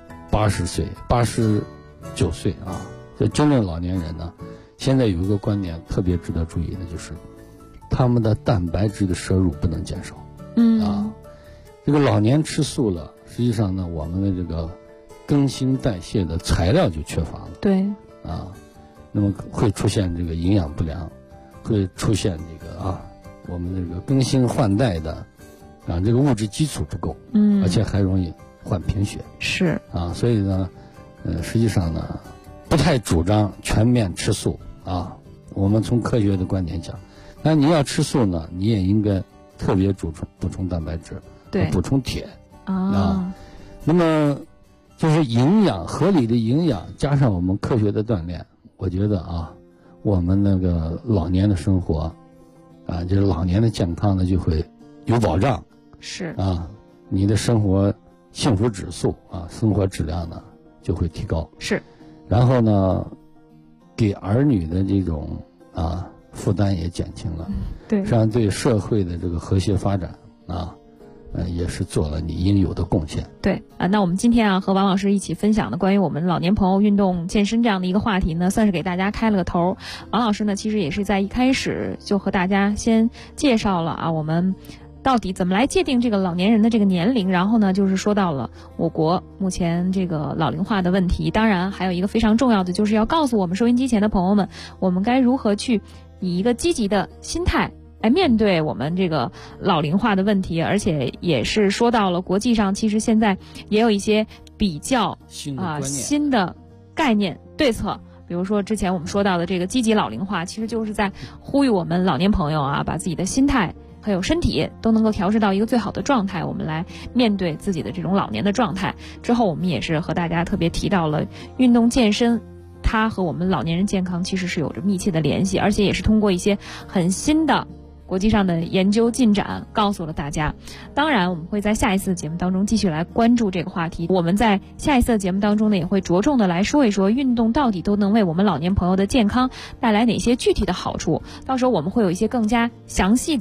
80岁、89岁啊，这真正老年人呢，现在有一个观点特别值得注意的，就是他们的蛋白质的摄入不能减少。这个老年吃素了，实际上呢，我们的这个更新代谢的材料就缺乏了。 对。 那么会出现这个营养不良，会出现这个我们这个更新换代的这个物质基础不够，而且还容易患贫血。 是。 所以呢，实际上呢，不太主张全面吃素啊。我们从科学的观点讲，但你要吃素呢，你也应该特别补充蛋白质。 对， 补充铁那么就是营养合理的营养加上我们科学的锻炼，我觉得我们那个老年的生活就是老年的健康呢就会有保障。 是你的生活幸福指数生活质量呢就会提高。 是。 然后呢，给儿女的这种负担也减轻了。 对。 实际上对社会的这个和谐发展也是做了你应有的贡献。 对那我们今天和王老师一起分享的关于我们老年朋友运动健身这样的一个话题呢，算是给大家开了个头。王老师呢，其实也是在一开始就和大家先介绍了我们到底怎么来界定这个老年人的这个年龄，然后呢，就是说到了我国目前这个老龄化的问题。当然还有一个非常重要的，就是要告诉我们收音机前的朋友们，我们该如何去以一个积极的心态来面对我们这个老龄化的问题。而且也是说到了国际上其实现在也有一些比较新的概念对策，比如说之前我们说到的这个积极老龄化，其实就是在呼吁我们老年朋友把自己的心态还有身体都能够调试到一个最好的状态，我们来面对自己的这种老年的状态。之后我们也是和大家特别提到了运动健身，它和我们老年人健康其实是有着密切的联系，而且也是通过一些很新的国际上的研究进展告诉了大家。当然我们会在下一次的节目当中继续来关注这个话题。我们在下一次的节目当中呢，也会着重的来说一说运动到底都能为我们老年朋友的健康带来哪些具体的好处。到时候我们会有一些更加详细的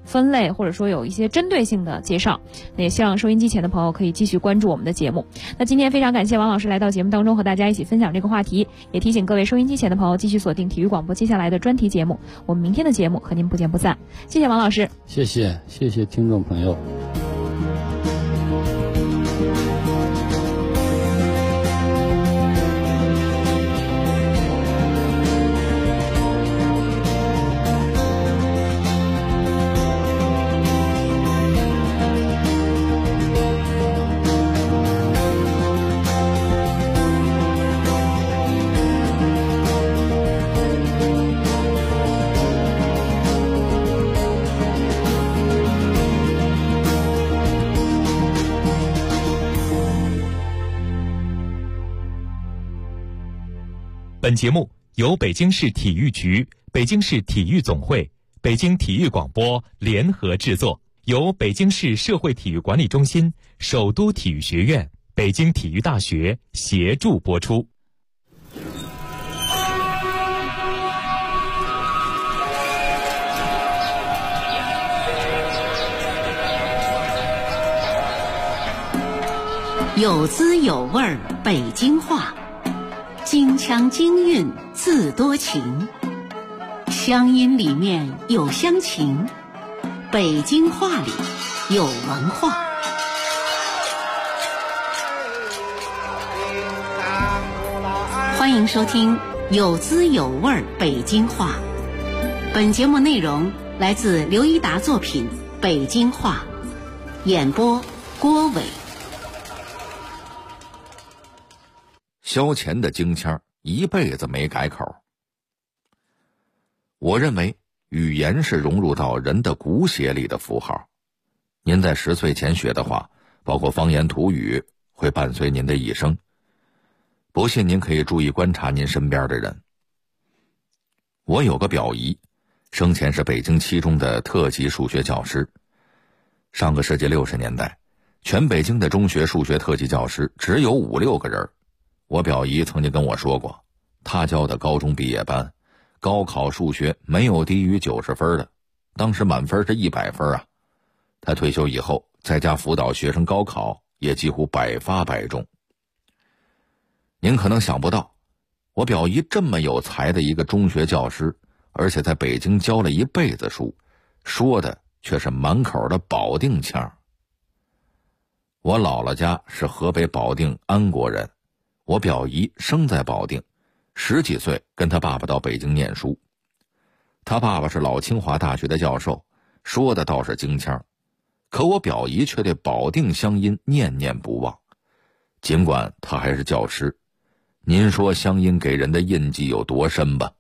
分类，或者说有一些针对性的介绍。那也希望收音机前的朋友可以继续关注我们的节目。那今天非常感谢王老师来到节目当中和大家一起分享这个话题，也提醒各位收音机前的朋友继续锁定体育广播接下来的专题节目，我们明天的节目和您不见不散。谢谢王老师。 谢谢听众朋友。 本节目由北京市体育局、北京市体育总会、北京体育广播联合制作，由北京市社会体育管理中心、首都体育学院、北京体育大学协助播出。 有滋有味儿北京话，京腔京韵自多情，乡音里面有乡情，北京话里有文化。欢迎收听有滋有味儿北京话。本节目内容来自刘一达作品《北京话》，演播郭伟。 萧乾的京腔一辈子没改口。我认为语言是融入到人的骨血里的符号。您在10岁前学的话，包括方言土语，会伴随您的一生。不信您可以注意观察您身边的人。我有个表姨，生前是北京七中的特级数学教师。上个世纪60年代，全北京的中学数学特级教师只有5、6个人。我表姨曾经跟我说过，她教的高中毕业班，高考数学没有低于90分的，当时满分是100分啊。她退休以后，在家辅导学生高考，也几乎百发百中。您可能想不到，我表姨这么有才的一个中学教师，而且在北京教了一辈子书，说的却是满口的保定腔。我姥姥家是河北保定安国人，我表姨生在保定，10几岁跟他爸爸到北京念书。他爸爸是老清华大学的教授，说的倒是京腔，可我表姨却对保定乡音念念不忘。尽管他还是教师，您说乡音给人的印记有多深吧？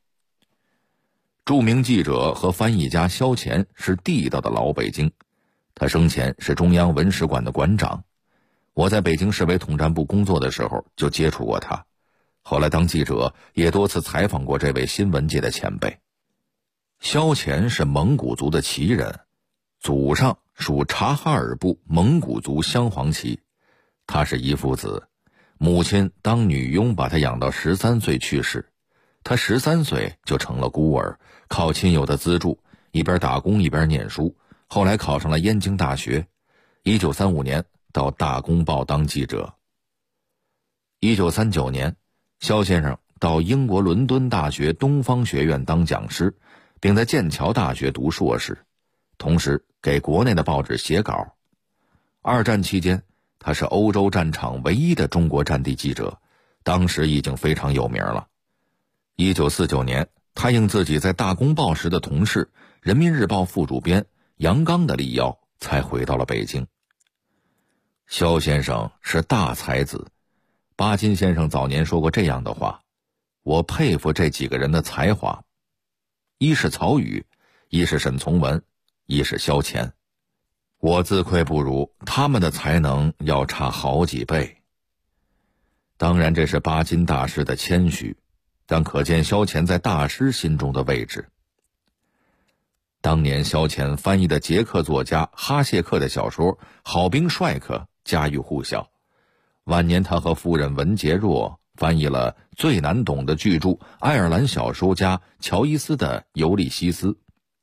著名记者和翻译家萧乾是地道的老北京，他生前是中央文史馆的馆长。我在北京市委统战部工作的时候就接触过他，后来当记者也多次采访过这位新闻界的前辈。萧乾是蒙古族的旗人，祖上属察哈尔部蒙古族镶黄旗。他是一父子，母亲当女佣把他养到13岁去世，他13岁就成了孤儿，靠亲友的资助，一边打工一边念书，后来考上了燕京大学。1935年到大公报当记者。1939年，萧先生到英国伦敦大学东方学院当讲师，并在剑桥大学读硕士，同时给国内的报纸写稿。2战期间，他是欧洲战场唯一的中国战地记者，当时已经非常有名了。1949年，他应自己在大公报时的同事、人民日报副主编杨刚的力邀，才回到了北京。萧先生是大才子，巴金先生早年说过这样的话，我佩服这几个人的才华，一是曹禺，一是沈从文，一是萧乾。我自愧不如，他们的才能要差好几倍。当然这是巴金大师的谦虚，但可见萧乾在大师心中的位置。当年萧乾翻译的捷克作家哈谢克的小说《好兵帅克》家喻户晓，晚年他和夫人文洁若翻译了最难懂的巨著爱尔兰小说家乔伊斯的《尤利西斯》。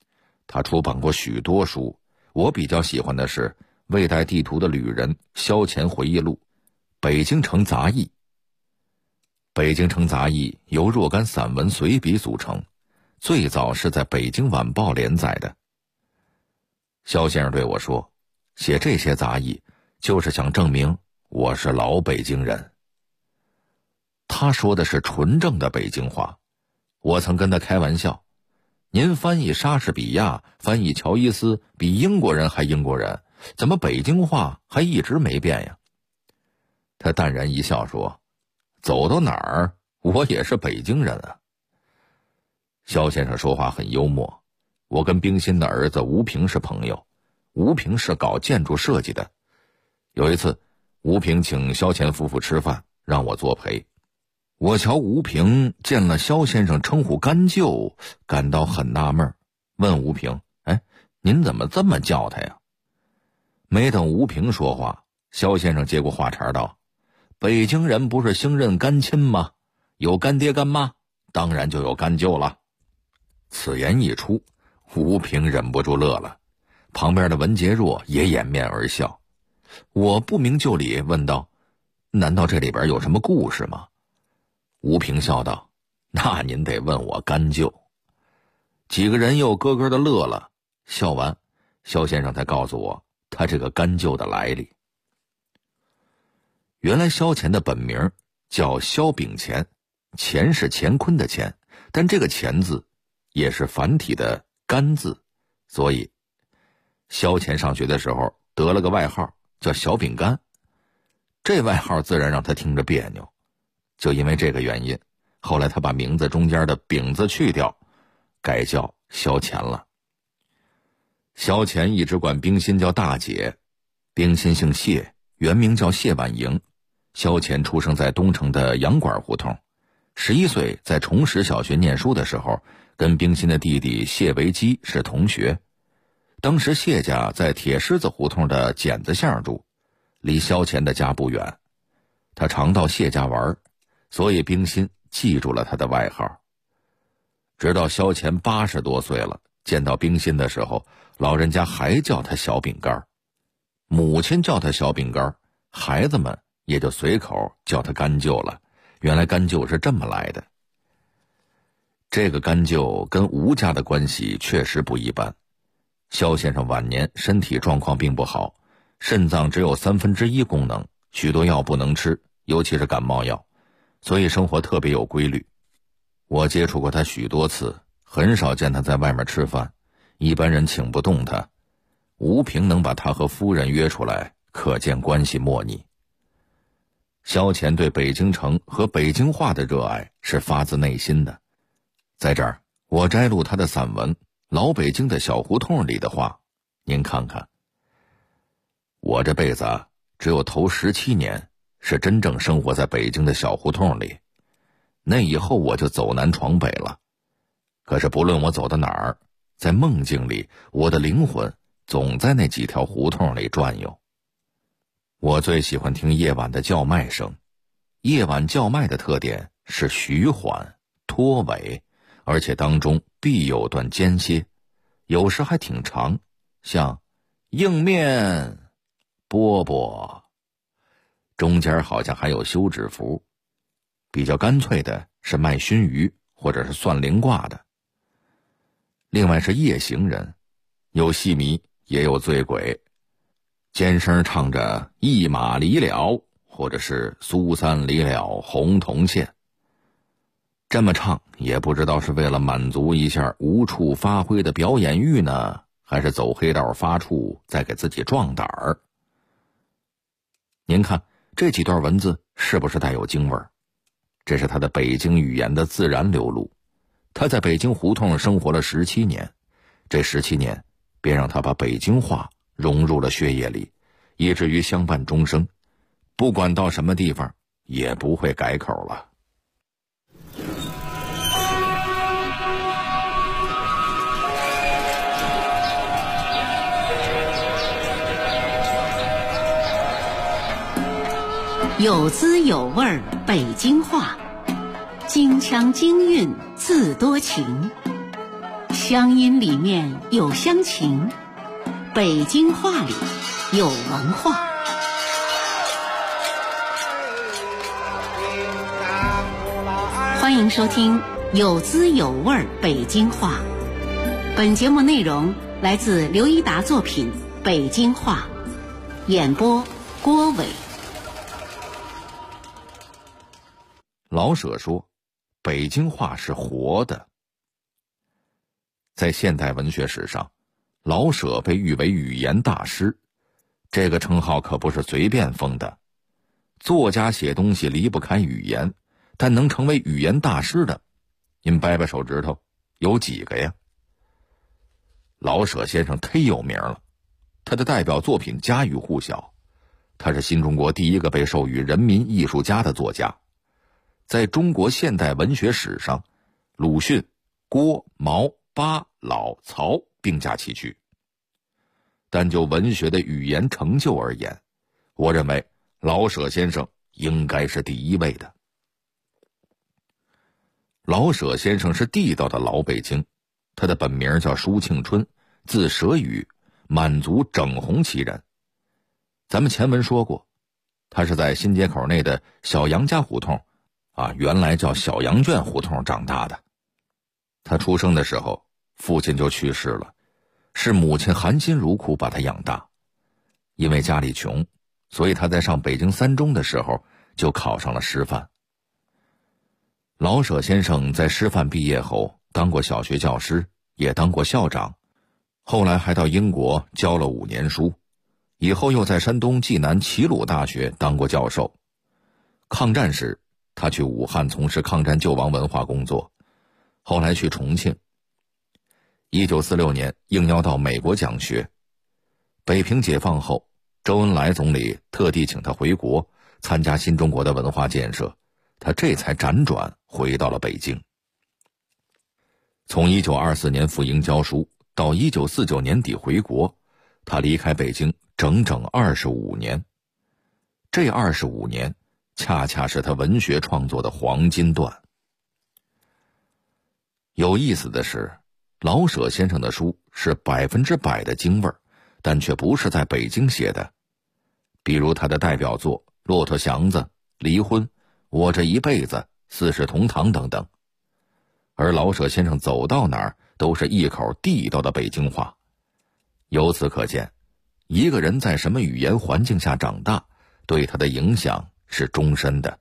他出版过许多书，我比较喜欢的是《未带地图的旅人》萧乾回忆录《北京城杂忆》。北京城杂忆由若干散文随笔组成，最早是在《北京晚报》连载的。萧先生对我说，写这些杂忆就是想证明我是老北京人。他说的是纯正的北京话，我曾跟他开玩笑，您翻译莎士比亚，翻译乔伊斯，比英国人还英国人，怎么北京话还一直没变呀？他淡然一笑说，走到哪儿我也是北京人啊。萧先生说话很幽默，我跟冰心的儿子吴平是朋友，吴平是搞建筑设计的。有一次吴平请萧乾夫妇吃饭，让我作陪。我瞧吴平见了萧先生称呼干舅，感到很纳闷，问吴平，您怎么这么叫他呀？没等吴平说话，萧先生接过话茬道，北京人不是兴认干亲吗？有干爹干妈，当然就有干舅了。此言一出，吴平忍不住乐了，旁边的文杰若也掩面而笑。我不明就里问道，难道这里边有什么故事吗？吴平笑道，那您得问我干舅。几个人又咯咯的乐了，笑完萧先生才告诉我他这个干舅的来历。原来萧乾的本名叫萧秉乾，乾是乾坤的乾，但这个乾字也是繁体的干字，所以萧乾上学的时候得了个外号叫小饼干，这外号自然让他听着别扭。就因为这个原因，后来他把名字中间的饼字去掉，改叫萧乾了。萧乾一直管冰心叫大姐，冰心姓谢，原名叫谢婉莹。萧乾出生在东城的洋馆胡同，11岁在崇实小学念书的时候，跟冰心的弟弟谢维基是同学。当时谢家在铁狮子胡同的剪子巷住，离萧乾的家不远。他常到谢家玩，所以冰心记住了他的外号。直到萧乾80多岁了，见到冰心的时候，老人家还叫他小饼干，母亲叫他小饼干，孩子们也就随口叫他干舅了。原来干舅是这么来的。这个干舅跟吴家的关系确实不一般。萧先生晚年身体状况并不好，肾脏只有1/3功能，许多药不能吃，尤其是感冒药，所以生活特别有规律。我接触过他许多次，很少见他在外面吃饭，一般人请不动他。吴平能把他和夫人约出来，可见关系莫逆。萧乾对北京城和北京话的热爱是发自内心的。在这儿我摘录他的散文《老北京的小胡同》里的话，您看看。我这辈子只有头17年是真正生活在北京的小胡同里，那以后我就走南闯北了。可是不论我走到哪儿，在梦境里，我的灵魂总在那几条胡同里转悠。我最喜欢听夜晚的叫卖声，夜晚叫卖的特点是徐缓、拖尾，而且当中必有段间歇，有时还挺长，像硬面饽饽，中间好像还有休止符。比较干脆的是卖熏鱼或者是算灵卦的。另外是夜行人，有戏迷也有醉鬼，尖声唱着一马离了，或者是苏三离了红铜线。这么唱也不知道是为了满足一下无处发挥的表演欲呢，还是走黑道发怵再给自己壮胆儿。您看这几段文字是不是带有京味儿？这是他的北京语言的自然流露。他在北京胡同生活了17年，这17年便让他把北京话融入了血液里，以至于相伴终生，不管到什么地方也不会改口了。 有滋有味北京话，京腔京韵自多情。 乡音里面有乡情，北京话里有文化。欢迎收听有滋有味北京话。本节目内容来自刘一达作品《北京话》，演播郭伟。 老舍说，北京话是活的。在现代文学史上，老舍被誉为语言大师，这个称号可不是随便封的。作家写东西离不开语言，但能成为语言大师的，您掰掰手指头，有几个呀？老舍先生忒有名了，他的代表作品家喻户晓，他是新中国第一个被授予人民艺术家的作家。在中国现代文学史上，鲁迅、郭、毛、巴、老、曹并驾齐驱。但就文学的语言成就而言，我认为老舍先生应该是第一位的。老舍先生是地道的老北京，他的本名叫舒庆春，字舍宇，满族整红旗人。咱们前文说过，他是在新街口内的小杨家胡同原来叫小羊圈胡同长大的。他出生的时候，父亲就去世了，是母亲含辛茹苦把他养大。因为家里穷，所以他在上北京三中的时候就考上了师范。老舍先生在师范毕业后当过小学教师，也当过校长，后来还到英国教了5年书，以后又在山东济南齐鲁大学当过教授。抗战时，他去武汉从事抗战救亡文化工作，后来去重庆。1946年应邀到美国讲学。北平解放后，周恩来总理特地请他回国参加新中国的文化建设，他这才辗转回到了北京。从1924年赴英教书到1949年底回国，他离开北京整整25年。这25年恰恰是他文学创作的黄金段。有意思的是，老舍先生的书是100%的京味儿，但却不是在北京写的。比如他的代表作《骆驼祥子》《离婚》《我这一辈子》《四世同堂》等等。而老舍先生走到哪儿都是一口地道的北京话。由此可见，一个人在什么语言环境下长大，对他的影响是终身的。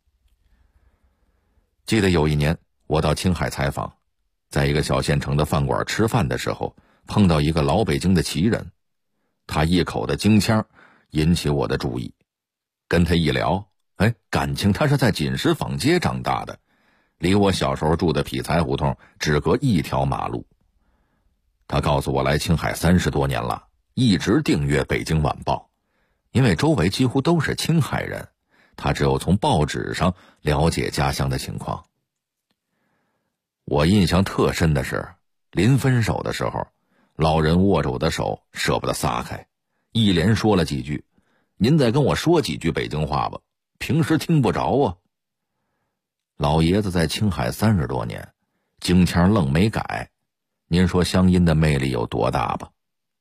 记得有一年我到青海采访，在一个小县城的饭馆吃饭的时候，碰到一个老北京的旗人，他一口的京腔引起我的注意。跟他一聊，感情他是在锦石坊街长大的，离我小时候住的匹才胡同只隔一条马路。他告诉我来青海30多年了，一直订阅《北京晚报》，因为周围几乎都是青海人，他只有从报纸上了解家乡的情况。我印象特深的是，临分手的时候，老人握着我的手舍不得撒开，一连说了几句：“您再跟我说几句北京话吧，平时听不着啊。”老爷子在青海30多年，京腔愣没改，您说乡音的魅力有多大吧？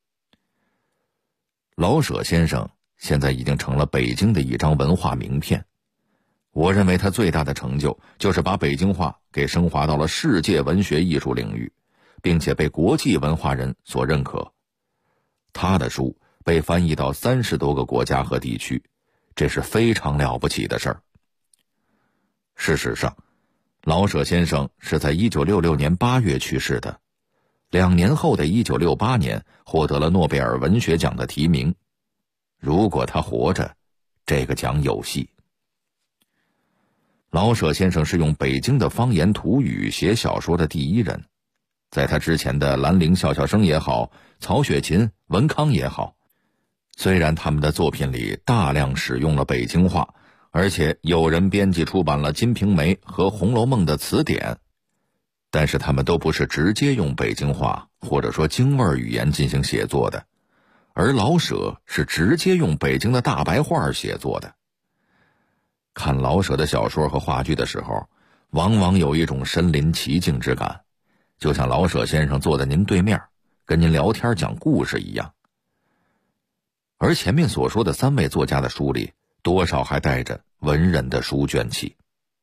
老舍先生现在已经成了北京的一张文化名片。我认为他最大的成就就是把北京话给升华到了世界文学艺术领域，并且被国际文化人所认可。他的书被翻译到30多个国家和地区，这是非常了不起的事儿。事实上，老舍先生是在1966年8月去世的，2年后的1968年获得了诺贝尔文学奖的提名。如果他活着，这个奖有戏。老舍先生是用北京的方言土语写小说的第一人，在他之前的兰陵笑笑生也好，曹雪芹、文康也好，虽然他们的作品里大量使用了北京话，而且有人编辑出版了《金瓶梅》和《红楼梦》的词典，但是他们都不是直接用北京话或者说京味语言进行写作的，而老舍是直接用北京的大白话写作的。看老舍的小说和话剧的时候，往往有一种身临其境之感， 就像老舍先生坐在您对面，跟您聊天讲故事一样。而前面所说的3位作家的书里，多少还带着文人的书卷气。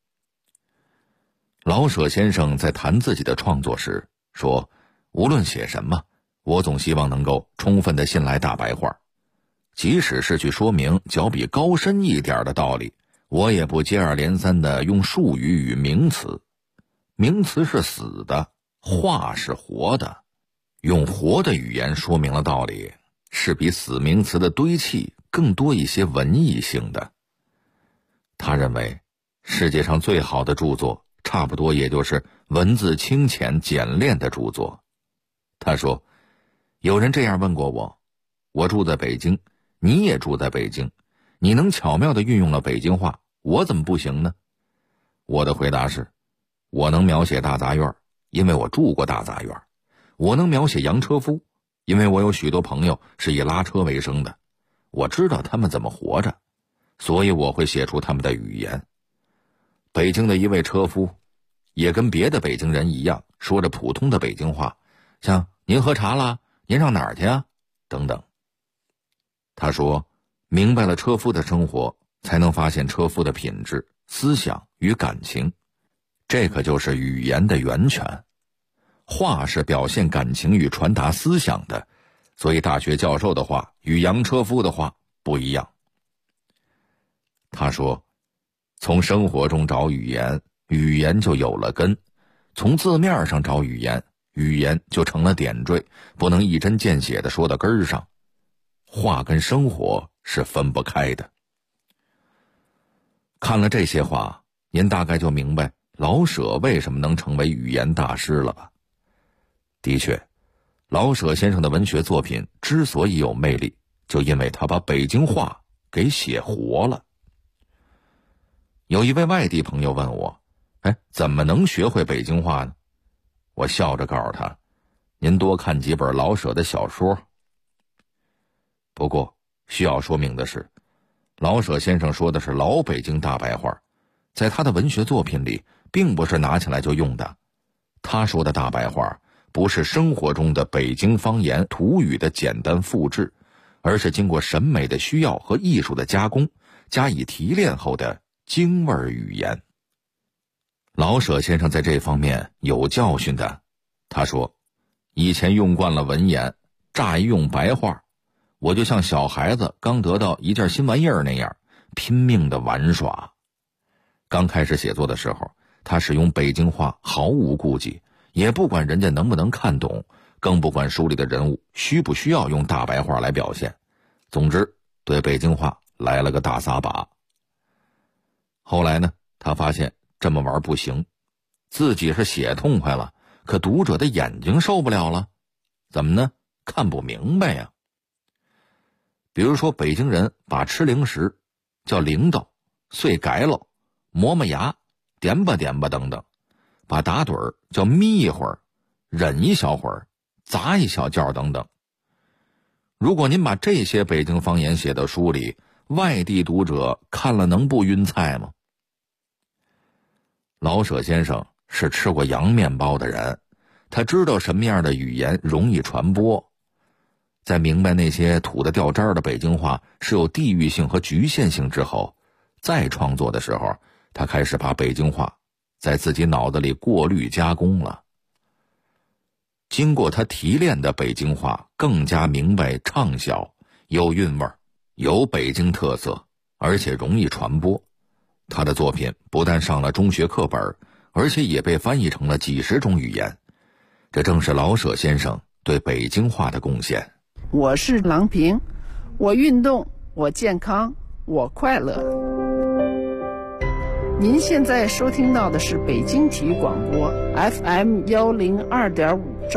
老舍先生在谈自己的创作时说，无论写什么，我总希望能够充分地信赖大白话，即使是去说明较比高深一点的道理，我也不接二连三地用术语与名词。名词是死的，话是活的，用活的语言说明了道理，是比死名词的堆砌更多一些文艺性的。他认为世界上最好的著作差不多也就是文字清浅简练的著作。他说，有人这样问过我，我住在北京，你也住在北京，你能巧妙地运用了北京话，我怎么不行呢？我的回答是，我能描写大杂院，因为我住过大杂院；我能描写洋车夫，因为我有许多朋友是以拉车为生的，我知道他们怎么活着，所以我会写出他们的语言。北京的一位车夫也跟别的北京人一样，说着普通的北京话，像您喝茶了，您上哪儿去啊等等。他说，明白了车夫的生活，才能发现车夫的品质、思想与感情，这可就是语言的源泉。话是表现感情与传达思想的，所以大学教授的话与洋车夫的话不一样。他说，从生活中找语言，语言就有了根；从字面上找语言，语言就成了点缀，不能一针见血地说到根儿上。话跟生活是分不开的。看了这些话，您大概就明白老舍为什么能成为语言大师了吧？的确，老舍先生的文学作品之所以有魅力，就因为他把北京话给写活了。有一位外地朋友问我，怎么能学会北京话呢？我笑着告诉他，您多看几本老舍的小说。不过需要说明的是，老舍先生说的是老北京大白话，在他的文学作品里并不是拿起来就用的。他说的大白话不是生活中的北京方言土语的简单复制，而是经过审美的需要和艺术的加工，加以提炼后的京味语言。老舍先生在这方面有教训的。他说，以前用惯了文言，乍一用白话，我就像小孩子刚得到一件新玩意儿那样，拼命的玩耍。刚开始写作的时候，他使用北京话毫无顾忌，也不管人家能不能看懂，更不管书里的人物需不需要用大白话来表现。总之，对北京话来了个大撒把。后来呢，他发现这么玩不行，自己是写痛快了，可读者的眼睛受不了了。怎么呢？看不明白呀。比如说，北京人把吃零食叫铃铛、碎改喽、磨磨牙、点吧点吧等等，把打盹儿叫眯一会儿、忍一小会儿、砸一小觉等等。如果您把这些北京方言写到书里，外地读者看了能不晕菜吗？老舍先生是吃过洋面包的人，他知道什么样的语言容易传播。在明白那些土得掉渣的北京话是有地域性和局限性之后，再创作的时候，他开始把北京话在自己脑子里过滤加工了。经过他提炼的北京话更加明白畅销，有韵味，有北京特色，而且容易传播。他的作品不但上了中学课本，而且也被翻译成了几十种语言。这正是老舍先生对北京话的贡献。 我是郎平，我运动，我健康，我快乐。您现在收听到的是北京体育广播 FM102.5